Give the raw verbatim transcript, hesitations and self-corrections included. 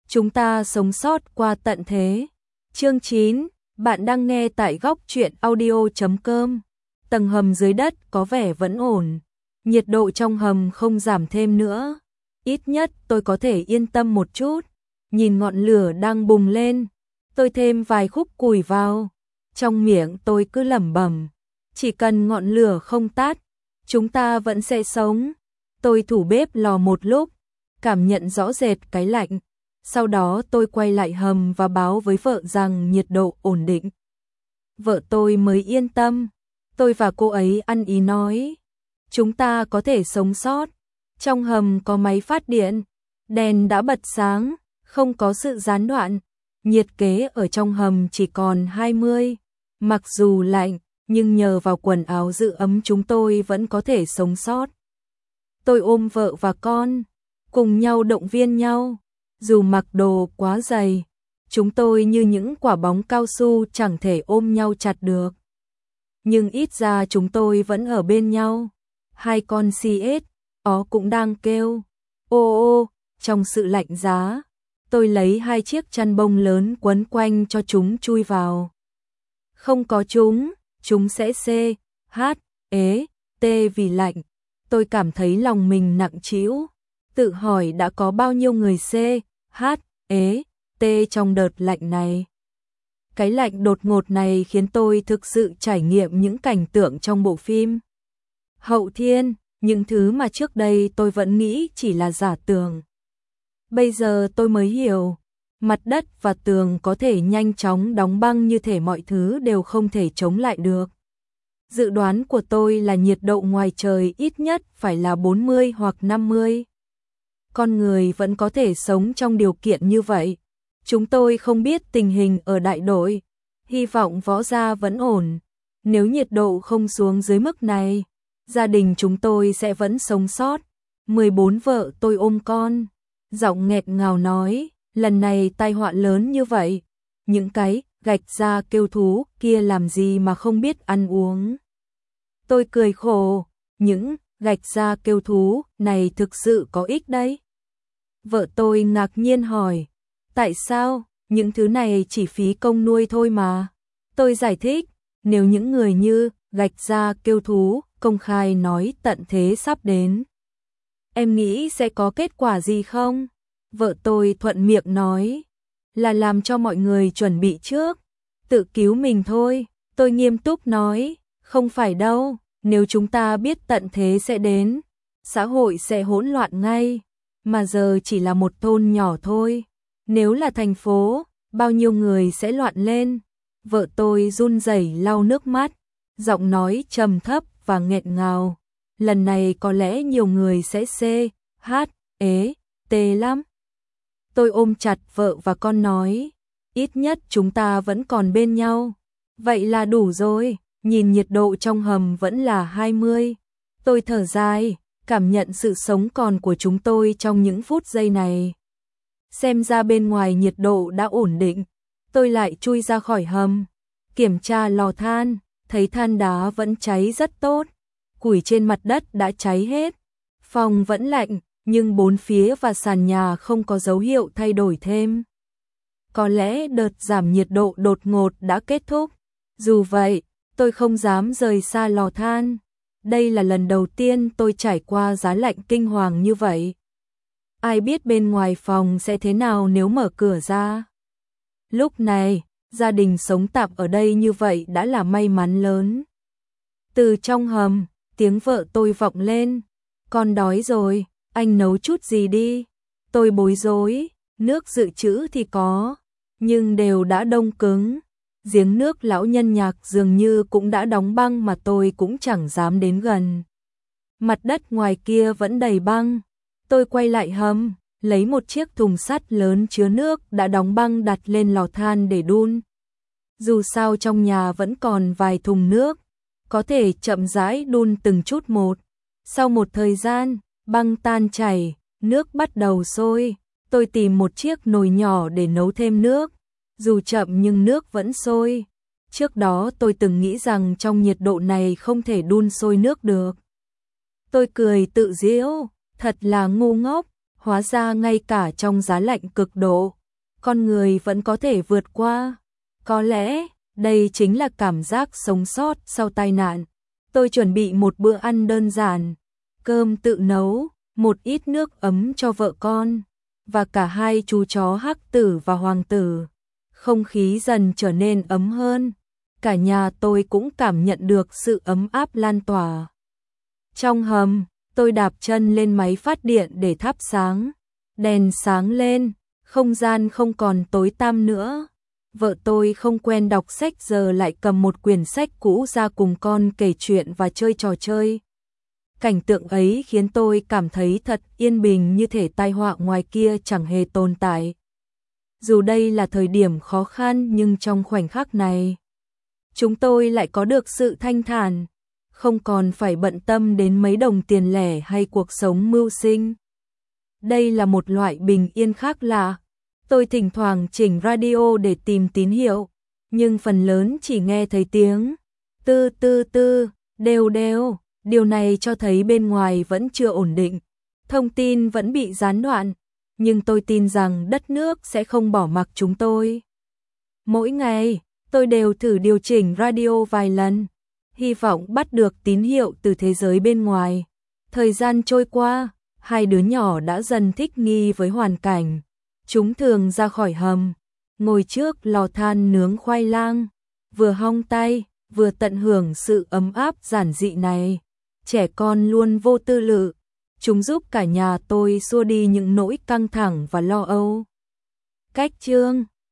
chúng ta sống sót qua tận thế. Chương chín, bạn đang nghe tại góc truyện audio chấm com. Tầng hầm dưới đất có vẻ vẫn ổn, nhiệt độ trong hầm không giảm thêm nữa. Ít nhất tôi có thể yên tâm một chút. Nhìn ngọn lửa đang bùng lên, tôi thêm vài khúc củi vào. Trong miệng tôi cứ lẩm bẩm, chỉ cần ngọn lửa không tắt, chúng ta vẫn sẽ sống. Tôi thủ bếp lò một lúc, cảm nhận rõ rệt cái lạnh. Sau đó tôi quay lại hầm và báo với vợ rằng nhiệt độ ổn định. Vợ tôi mới yên tâm. Tôi và cô ấy ăn ý nói, chúng ta có thể sống sót. Trong hầm có máy phát điện, đèn đã bật sáng, không có sự gián đoạn. Nhiệt kế ở trong hầm chỉ còn hai mươi. Mặc dù lạnh, nhưng nhờ vào quần áo giữ ấm chúng tôi vẫn có thể sống sót. Tôi ôm vợ và con, cùng nhau động viên nhau. Dù mặc đồ quá dày, chúng tôi như những quả bóng cao su chẳng thể ôm nhau chặt được. Nhưng ít ra chúng tôi vẫn ở bên nhau. Hai con xê ét ó cũng đang kêu ô ô trong sự lạnh giá. Tôi lấy hai chiếc chăn bông lớn quấn quanh cho chúng chui vào. Không có chúng, chúng sẽ xê, hát, ế, tê vì lạnh. Tôi cảm thấy lòng mình nặng trĩu, tự hỏi đã có bao nhiêu người xê, hát, ế, tê trong đợt lạnh này. Cái lạnh đột ngột này khiến tôi thực sự trải nghiệm những cảnh tượng trong bộ phim Hậu Thiên, những thứ mà trước đây tôi vẫn nghĩ chỉ là giả tưởng. Bây giờ tôi mới hiểu, mặt đất và tường có thể nhanh chóng đóng băng như thể mọi thứ đều không thể chống lại được. Dự đoán của tôi là nhiệt độ ngoài trời ít nhất phải là bốn mươi hoặc năm mươi. Con người vẫn có thể sống trong điều kiện như vậy. Chúng tôi không biết tình hình ở đại đội, hy vọng Võ Gia vẫn ổn. Nếu nhiệt độ không xuống dưới mức này, gia đình chúng tôi sẽ vẫn sống sót. mười bốn vợ tôi ôm con, giọng nghẹt ngào nói, lần này tai họa lớn như vậy, những cái gạch da kêu thú kia làm gì mà không biết ăn uống. Tôi cười khổ, những gạch da kêu thú này thực sự có ích đấy. Vợ tôi ngạc nhiên hỏi, tại sao, những thứ này chỉ phí công nuôi thôi mà. Tôi giải thích, nếu những người như gạch da kêu thú công khai nói tận thế sắp đến, em nghĩ sẽ có kết quả gì không? Vợ tôi thuận miệng nói, là làm cho mọi người chuẩn bị trước, tự cứu mình thôi. Tôi nghiêm túc nói, không phải đâu, nếu chúng ta biết tận thế sẽ đến, xã hội sẽ hỗn loạn ngay, mà giờ chỉ là một thôn nhỏ thôi. Nếu là thành phố, bao nhiêu người sẽ loạn lên. Vợ tôi run rẩy lau nước mắt, giọng nói trầm thấp và nghẹn ngào. Lần này có lẽ nhiều người sẽ xê, hát, ế, tê lắm. Tôi ôm chặt vợ và con nói, ít nhất chúng ta vẫn còn bên nhau. Vậy là đủ rồi, nhìn nhiệt độ trong hầm vẫn là hai mươi. Tôi thở dài, cảm nhận sự sống còn của chúng tôi trong những phút giây này. Xem ra bên ngoài nhiệt độ đã ổn định, tôi lại chui ra khỏi hầm, kiểm tra lò than, thấy than đá vẫn cháy rất tốt, củi trên mặt đất đã cháy hết. Phòng vẫn lạnh, nhưng bốn phía và sàn nhà không có dấu hiệu thay đổi thêm. Có lẽ đợt giảm nhiệt độ đột ngột đã kết thúc. Dù vậy, tôi không dám rời xa lò than. Đây là lần đầu tiên tôi trải qua giá lạnh kinh hoàng như vậy. Ai biết bên ngoài phòng sẽ thế nào nếu mở cửa ra. Lúc này, gia đình sống tạm ở đây như vậy đã là may mắn lớn. Từ trong hầm, tiếng vợ tôi vọng lên. Con đói rồi, anh nấu chút gì đi. Tôi bối rối, nước dự trữ thì có, nhưng đều đã đông cứng. Giếng nước lão nhân Nhạc dường như cũng đã đóng băng mà tôi cũng chẳng dám đến gần. Mặt đất ngoài kia vẫn đầy băng. Tôi quay lại hầm, lấy một chiếc thùng sắt lớn chứa nước đã đóng băng đặt lên lò than để đun. Dù sao trong nhà vẫn còn vài thùng nước, có thể chậm rãi đun từng chút một. Sau một thời gian, băng tan chảy, nước bắt đầu sôi. Tôi tìm một chiếc nồi nhỏ để nấu thêm nước. Dù chậm nhưng nước vẫn sôi. Trước đó tôi từng nghĩ rằng trong nhiệt độ này không thể đun sôi nước được. Tôi cười tự giễu, thật là ngu ngốc, hóa ra ngay cả trong giá lạnh cực độ, con người vẫn có thể vượt qua. Có lẽ, đây chính là cảm giác sống sót sau tai nạn. Tôi chuẩn bị một bữa ăn đơn giản, cơm tự nấu, một ít nước ấm cho vợ con, và cả hai chú chó Hắc Tử và Hoàng Tử. Không khí dần trở nên ấm hơn, cả nhà tôi cũng cảm nhận được sự ấm áp lan tỏa. Trong hầm, tôi đạp chân lên máy phát điện để thắp sáng. Đèn sáng lên, không gian không còn tối tăm nữa. Vợ tôi không quen đọc sách giờ lại cầm một quyển sách cũ ra cùng con kể chuyện và chơi trò chơi. Cảnh tượng ấy khiến tôi cảm thấy thật yên bình, như thể tai họa ngoài kia chẳng hề tồn tại. Dù đây là thời điểm khó khăn nhưng trong khoảnh khắc này, chúng tôi lại có được sự thanh thản, không còn phải bận tâm đến mấy đồng tiền lẻ hay cuộc sống mưu sinh. Đây là một loại bình yên khác lạ. Tôi thỉnh thoảng chỉnh radio để tìm tín hiệu, nhưng phần lớn chỉ nghe thấy tiếng tư tư tư, đều đều. Điều này cho thấy bên ngoài vẫn chưa ổn định, thông tin vẫn bị gián đoạn, nhưng tôi tin rằng đất nước sẽ không bỏ mặc chúng tôi. Mỗi ngày, tôi đều thử điều chỉnh radio vài lần, hy vọng bắt được tín hiệu từ thế giới bên ngoài. Thời gian trôi qua, hai đứa nhỏ đã dần thích nghi với hoàn cảnh. Chúng thường ra khỏi hầm, ngồi trước lò than nướng khoai lang, vừa hong tay, vừa tận hưởng sự ấm áp giản dị này. Trẻ con luôn vô tư lự, chúng giúp cả nhà tôi xua đi những nỗi căng thẳng và lo âu. Cách chương